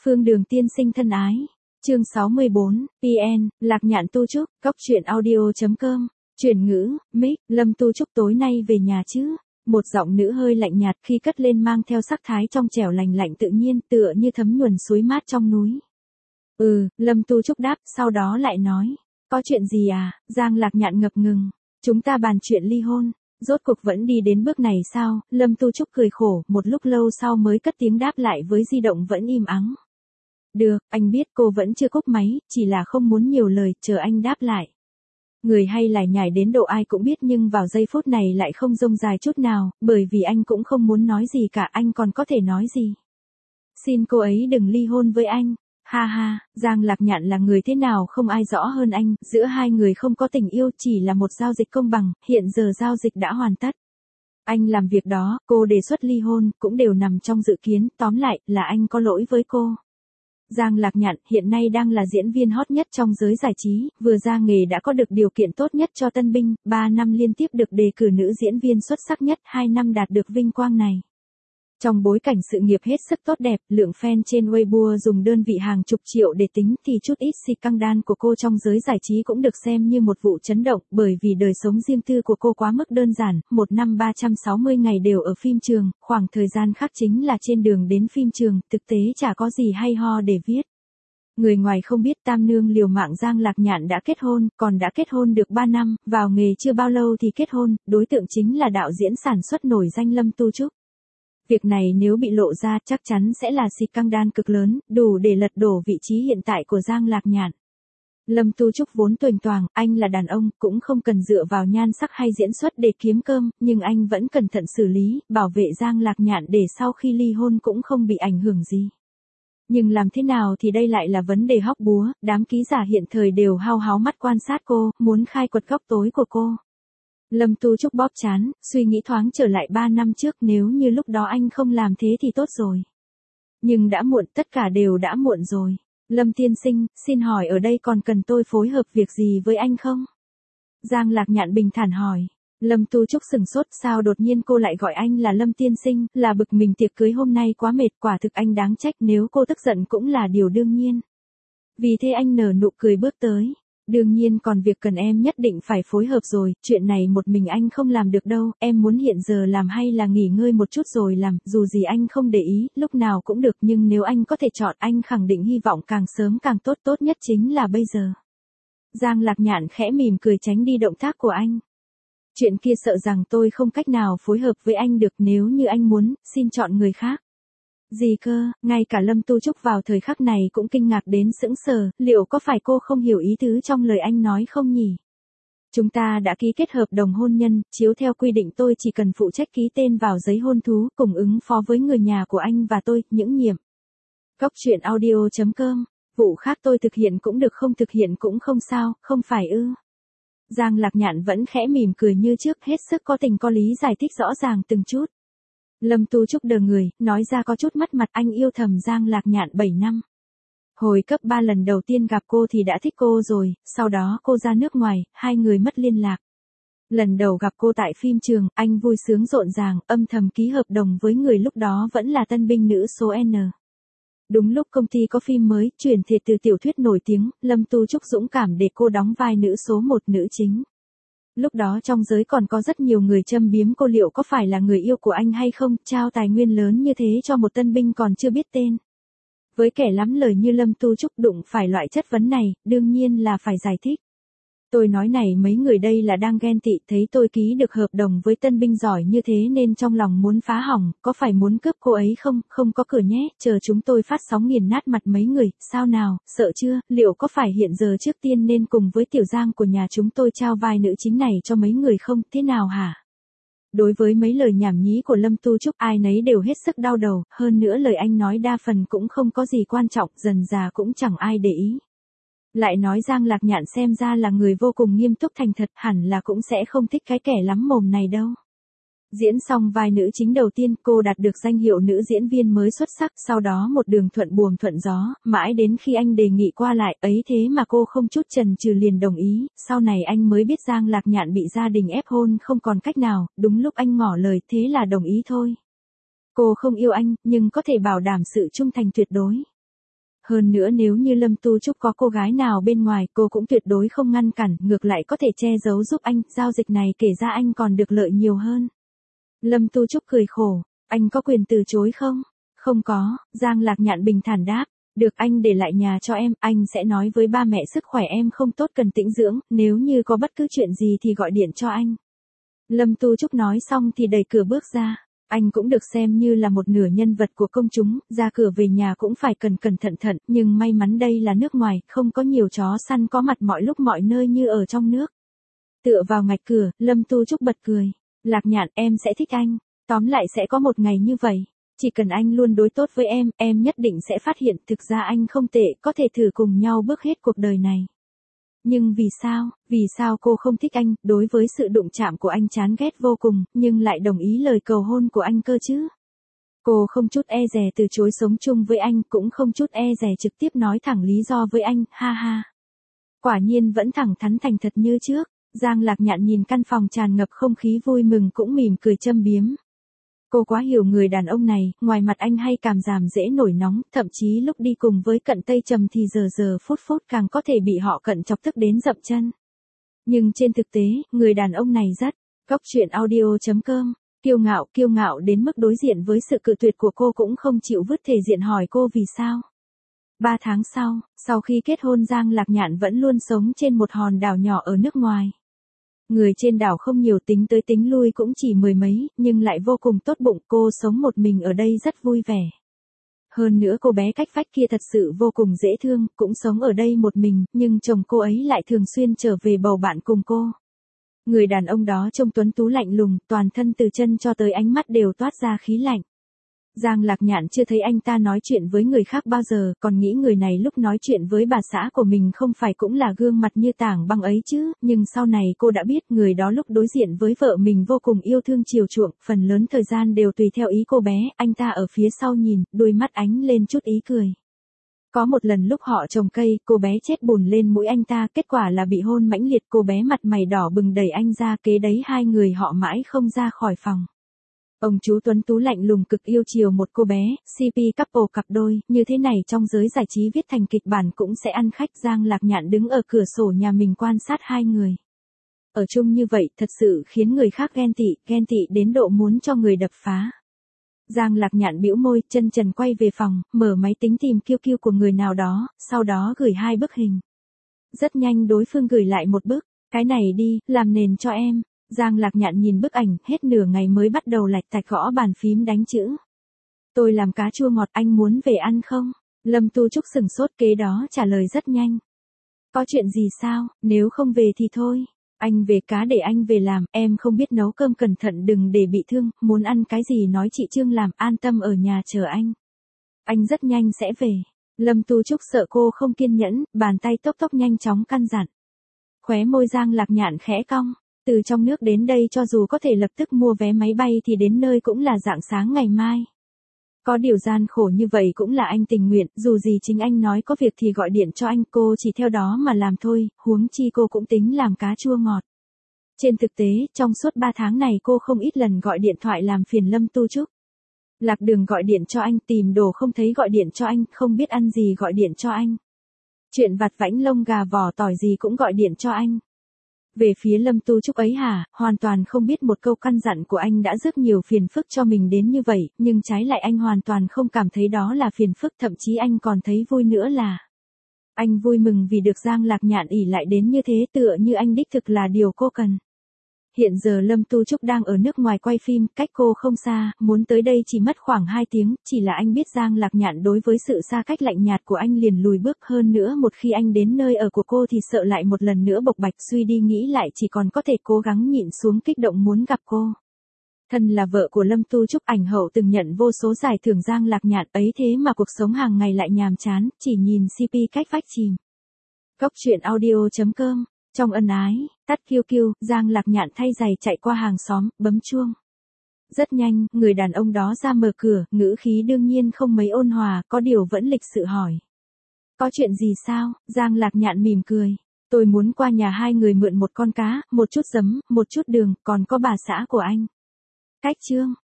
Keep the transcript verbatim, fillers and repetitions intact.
Phương Đường tiên sinh thân ái. Chương sáu mươi bốn, pê en, Lạc Nhạn Tu Trúc, Cóc truyện audio chấm com. Chuyển ngữ, mic, Lâm Tu Trúc tối nay về nhà chứ? Một giọng nữ hơi lạnh nhạt khi cất lên mang theo sắc thái trong trẻo lành lạnh tự nhiên tựa như thấm nhuần suối mát trong núi. Ừ, Lâm Tu Trúc đáp, sau đó lại nói. Có chuyện gì à? Giang Lạc Nhạn ngập ngừng. Chúng ta bàn chuyện ly hôn. Rốt cuộc vẫn đi đến bước này sao? Lâm Tu Trúc cười khổ, một lúc lâu sau mới cất tiếng đáp lại với di động vẫn im ắng. Được, anh biết cô vẫn chưa cúp máy, chỉ là không muốn nhiều lời, chờ anh đáp lại. Người hay lải nhải đến độ ai cũng biết nhưng vào giây phút này lại không rông dài chút nào, bởi vì anh cũng không muốn nói gì cả, anh còn có thể nói gì. Xin cô ấy đừng ly hôn với anh. Ha ha, Giang Lạc Nhạn là người thế nào không ai rõ hơn anh, giữa hai người không có tình yêu chỉ là một giao dịch công bằng, hiện giờ giao dịch đã hoàn tất. Anh làm việc đó, cô đề xuất ly hôn, cũng đều nằm trong dự kiến, tóm lại, là anh có lỗi với cô. Giang Lạc Nhạn hiện nay đang là diễn viên hot nhất trong giới giải trí, vừa ra nghề đã có được điều kiện tốt nhất cho tân binh, ba năm liên tiếp được đề cử nữ diễn viên xuất sắc nhất, hai năm đạt được vinh quang này. Trong bối cảnh sự nghiệp hết sức tốt đẹp, lượng fan trên Weibo dùng đơn vị hàng chục triệu để tính thì chút ít scandal của cô trong giới giải trí cũng được xem như một vụ chấn động, bởi vì đời sống riêng tư của cô quá mức đơn giản, một năm ba trăm sáu mươi ngày đều ở phim trường, khoảng thời gian khác chính là trên đường đến phim trường, thực tế chả có gì hay ho để viết. Người ngoài không biết tam nương liều mạng Giang Lạc Nhạn đã kết hôn, còn đã kết hôn được ba năm, vào nghề chưa bao lâu thì kết hôn, đối tượng chính là đạo diễn sản xuất nổi danh Lâm Tu Trúc. Việc này nếu bị lộ ra chắc chắn sẽ là scandal cực lớn, đủ để lật đổ vị trí hiện tại của Giang Lạc Nhạn. Lâm Tu Trúc vốn tuềnh toàng, anh là đàn ông, cũng không cần dựa vào nhan sắc hay diễn xuất để kiếm cơm, nhưng anh vẫn cẩn thận xử lý, bảo vệ Giang Lạc Nhạn để sau khi ly hôn cũng không bị ảnh hưởng gì. Nhưng làm thế nào thì đây lại là vấn đề hóc búa, đám ký giả hiện thời đều hao háo mắt quan sát cô, muốn khai quật góc tối của cô. Lâm Tu Trúc bóp trán, suy nghĩ thoáng trở lại ba năm trước, nếu như lúc đó anh không làm thế thì tốt rồi. Nhưng đã muộn, tất cả đều đã muộn rồi. Lâm tiên sinh, xin hỏi ở đây còn cần tôi phối hợp việc gì với anh không? Giang Lạc Nhạn bình thản hỏi. Lâm Tu Trúc sừng sốt, sao đột nhiên cô lại gọi anh là Lâm tiên sinh, là bực mình tiệc cưới hôm nay quá mệt, quả thực anh đáng trách, nếu cô tức giận cũng là điều đương nhiên. Vì thế anh nở nụ cười bước tới. Đương nhiên còn việc cần em nhất định phải phối hợp rồi, chuyện này một mình anh không làm được đâu, em muốn hiện giờ làm hay là nghỉ ngơi một chút rồi làm, dù gì anh không để ý, lúc nào cũng được, nhưng nếu anh có thể chọn anh khẳng định hy vọng càng sớm càng tốt, tốt nhất chính là bây giờ. Giang Lạc Nhạn khẽ mỉm cười tránh đi động tác của anh. Chuyện kia sợ rằng tôi không cách nào phối hợp với anh được, nếu như anh muốn, xin chọn người khác. Gì cơ, ngay cả Lâm Tu Trúc vào thời khắc này cũng kinh ngạc đến sững sờ, liệu có phải cô không hiểu ý tứ trong lời anh nói không nhỉ? Chúng ta đã ký kết hợp đồng hôn nhân, chiếu theo quy định tôi chỉ cần phụ trách ký tên vào giấy hôn thú, cùng ứng phó với người nhà của anh và tôi, những nhiệm. Cóc truyện audio chấm com, vụ khác tôi thực hiện cũng được, không thực hiện cũng không sao, không phải ư? Giang Lạc Nhạn vẫn khẽ mỉm cười như trước, hết sức có tình có lý giải thích rõ ràng từng chút. Lâm Tu Trúc đờ người, nói ra có chút mất mặt, anh yêu thầm Giang Lạc Nhạn bảy năm. Hồi cấp ba lần đầu tiên gặp cô thì đã thích cô rồi, sau đó cô ra nước ngoài, hai người mất liên lạc. Lần đầu gặp cô tại phim trường, anh vui sướng rộn ràng, âm thầm ký hợp đồng với người lúc đó vẫn là tân binh nữ số N. Đúng lúc công ty có phim mới, chuyển thể từ tiểu thuyết nổi tiếng, Lâm Tu Trúc dũng cảm để cô đóng vai nữ số một, nữ chính. Lúc đó trong giới còn có rất nhiều người châm biếm cô liệu có phải là người yêu của anh hay không, trao tài nguyên lớn như thế cho một tân binh còn chưa biết tên. Với kẻ lắm lời như Lâm Tu Trúc đụng phải loại chất vấn này, đương nhiên là phải giải thích. Tôi nói này, mấy người đây là đang ghen tị, thấy tôi ký được hợp đồng với tân binh giỏi như thế nên trong lòng muốn phá hỏng, có phải muốn cướp cô ấy không, không có cửa nhé, chờ chúng tôi phát sóng nghiền nát mặt mấy người, sao nào, sợ chưa, liệu có phải hiện giờ trước tiên nên cùng với Tiểu Giang của nhà chúng tôi trao vai nữ chính này cho mấy người không, thế nào hả? Đối với mấy lời nhảm nhí của Lâm Tu Trúc ai nấy đều hết sức đau đầu, hơn nữa lời anh nói đa phần cũng không có gì quan trọng, dần dà cũng chẳng ai để ý. Lại nói Giang Lạc Nhạn xem ra là người vô cùng nghiêm túc thành thật, hẳn là cũng sẽ không thích cái kẻ lắm mồm này đâu. Diễn xong vai nữ chính đầu tiên, cô đạt được danh hiệu nữ diễn viên mới xuất sắc, sau đó một đường thuận buồm thuận gió, mãi đến khi anh đề nghị qua lại, ấy thế mà cô không chút chần chừ liền đồng ý, sau này anh mới biết Giang Lạc Nhạn bị gia đình ép hôn không còn cách nào, đúng lúc anh ngỏ lời, thế là đồng ý thôi. Cô không yêu anh, nhưng có thể bảo đảm sự trung thành tuyệt đối. Hơn nữa nếu như Lâm Tu Trúc có cô gái nào bên ngoài, cô cũng tuyệt đối không ngăn cản, ngược lại có thể che giấu giúp anh, giao dịch này kể ra anh còn được lợi nhiều hơn. Lâm Tu Trúc cười khổ, anh có quyền từ chối không? Không có, Giang Lạc Nhạn bình thản đáp, được anh để lại nhà cho em, anh sẽ nói với ba mẹ sức khỏe em không tốt cần tĩnh dưỡng, nếu như có bất cứ chuyện gì thì gọi điện cho anh. Lâm Tu Trúc nói xong thì đẩy cửa bước ra. Anh cũng được xem như là một nửa nhân vật của công chúng, ra cửa về nhà cũng phải cẩn cẩn thận thận, nhưng may mắn đây là nước ngoài, không có nhiều chó săn có mặt mọi lúc mọi nơi như ở trong nước. Tựa vào ngạch cửa, Lâm Tu Trúc bật cười. Lạc Nhạn, em sẽ thích anh. Tóm lại sẽ có một ngày như vậy. Chỉ cần anh luôn đối tốt với em, em nhất định sẽ phát hiện thực ra anh không tệ, có thể thử cùng nhau bước hết cuộc đời này. Nhưng vì sao, vì sao cô không thích anh, đối với sự đụng chạm của anh chán ghét vô cùng, nhưng lại đồng ý lời cầu hôn của anh cơ chứ? Cô không chút e dè từ chối sống chung với anh, cũng không chút e dè trực tiếp nói thẳng lý do với anh, ha ha. Quả nhiên vẫn thẳng thắn thành thật như trước. Giang Lạc Nhạn nhìn căn phòng tràn ngập không khí vui mừng cũng mỉm cười châm biếm. Cô quá hiểu người đàn ông này, ngoài mặt anh hay cảm giảm dễ nổi nóng, thậm chí lúc đi cùng với Cận Tây Trầm thì giờ giờ phút phút càng có thể bị họ cận chọc tức đến dậm chân. Nhưng trên thực tế, người đàn ông này rất, Cóc truyện audio chấm com, kiêu ngạo, kiêu ngạo đến mức đối diện với sự cự tuyệt của cô cũng không chịu vứt thể diện hỏi cô vì sao. Ba tháng sau, sau khi kết hôn Giang Lạc Nhạn vẫn luôn sống trên một hòn đảo nhỏ ở nước ngoài. Người trên đảo không nhiều, tính tới tính lui cũng chỉ mười mấy, nhưng lại vô cùng tốt bụng, cô sống một mình ở đây rất vui vẻ. Hơn nữa cô bé cách vách kia thật sự vô cùng dễ thương, cũng sống ở đây một mình, nhưng chồng cô ấy lại thường xuyên trở về bầu bạn cùng cô. Người đàn ông đó trông tuấn tú lạnh lùng, toàn thân từ chân cho tới ánh mắt đều toát ra khí lạnh. Giang Lạc Nhạn chưa thấy anh ta nói chuyện với người khác bao giờ, còn nghĩ người này lúc nói chuyện với bà xã của mình không phải cũng là gương mặt như tảng băng ấy chứ, nhưng sau này cô đã biết người đó lúc đối diện với vợ mình vô cùng yêu thương chiều chuộng, phần lớn thời gian đều tùy theo ý cô bé, anh ta ở phía sau nhìn, đôi mắt ánh lên chút ý cười. Có một lần lúc họ trồng cây, cô bé chết bùn lên mũi anh ta, kết quả là bị hôn mãnh liệt, cô bé mặt mày đỏ bừng đẩy anh ra, kế đấy hai người họ mãi không ra khỏi phòng. Ông chú tuấn tú lạnh lùng cực yêu chiều một cô bé, xê pê couple cặp đôi, như thế này trong giới giải trí viết thành kịch bản cũng sẽ ăn khách. Giang Lạc Nhạn đứng ở cửa sổ nhà mình quan sát hai người. Ở chung như vậy thật sự khiến người khác ghen tị, ghen tị đến độ muốn cho người đập phá. Giang Lạc Nhạn bĩu môi, chân trần quay về phòng, mở máy tính tìm kiêu kiêu của người nào đó, sau đó gửi hai bức hình. Rất nhanh đối phương gửi lại một bức, cái này đi, làm nền cho em. Giang Lạc Nhạn nhìn bức ảnh, hết nửa ngày mới bắt đầu lạch tạch gõ bàn phím đánh chữ. Tôi làm cá chua ngọt, anh muốn về ăn không? Lâm Tu Trúc sừng sốt, kế đó trả lời rất nhanh. Có chuyện gì sao, nếu không về thì thôi. Anh về cá để anh về làm, em không biết nấu cơm, cẩn thận đừng để bị thương, muốn ăn cái gì nói chị Trương làm, an tâm ở nhà chờ anh. Anh rất nhanh sẽ về. Lâm Tu Trúc sợ cô không kiên nhẫn, bàn tay tốc tốc nhanh chóng căn dặn. Khóe môi Giang Lạc Nhạn khẽ cong. Từ trong nước đến đây cho dù có thể lập tức mua vé máy bay thì đến nơi cũng là rạng sáng ngày mai. Có điều gian khổ như vậy cũng là anh tình nguyện, dù gì chính anh nói có việc thì gọi điện cho anh, cô chỉ theo đó mà làm thôi, huống chi cô cũng tính làm cá chua ngọt. Trên thực tế, trong suốt ba tháng này cô không ít lần gọi điện thoại làm phiền Lâm Tu Trúc. Lạc đường gọi điện cho anh, tìm đồ không thấy gọi điện cho anh, không biết ăn gì gọi điện cho anh. Chuyện vặt vãnh lông gà vỏ tỏi gì cũng gọi điện cho anh. Về phía Lâm Tu Trúc ấy hả, hoàn toàn không biết một câu căn dặn của anh đã rước nhiều phiền phức cho mình đến như vậy, nhưng trái lại anh hoàn toàn không cảm thấy đó là phiền phức, thậm chí anh còn thấy vui nữa là. Anh vui mừng vì được Giang Lạc Nhạn ỷ lại đến như thế, tựa như anh đích thực là điều cô cần. Hiện giờ Lâm Tu Trúc đang ở nước ngoài quay phim, cách cô không xa, muốn tới đây chỉ mất khoảng hai tiếng, chỉ là anh biết Giang Lạc Nhạn đối với sự xa cách lạnh nhạt của anh liền lùi bước, hơn nữa một khi anh đến nơi ở của cô thì sợ lại một lần nữa bộc bạch, suy đi nghĩ lại chỉ còn có thể cố gắng nhịn xuống kích động muốn gặp cô. Thân là vợ của Lâm Tu Trúc, ảnh hậu từng nhận vô số giải thưởng Giang Lạc Nhạn ấy thế mà cuộc sống hàng ngày lại nhàm chán, chỉ nhìn xê pê cách vách chìm. Cóc truyện audio chấm com. Trong ân ái, tắt kiêu kiêu, Giang Lạc Nhạn thay giày chạy qua hàng xóm, bấm chuông. Rất nhanh, người đàn ông đó ra mở cửa, ngữ khí đương nhiên không mấy ôn hòa, có điều vẫn lịch sự hỏi. Có chuyện gì sao? Giang Lạc Nhạn mỉm cười. Tôi muốn qua nhà hai người mượn một con cá, một chút giấm, một chút đường, còn có bà xã của anh. Cách Trương,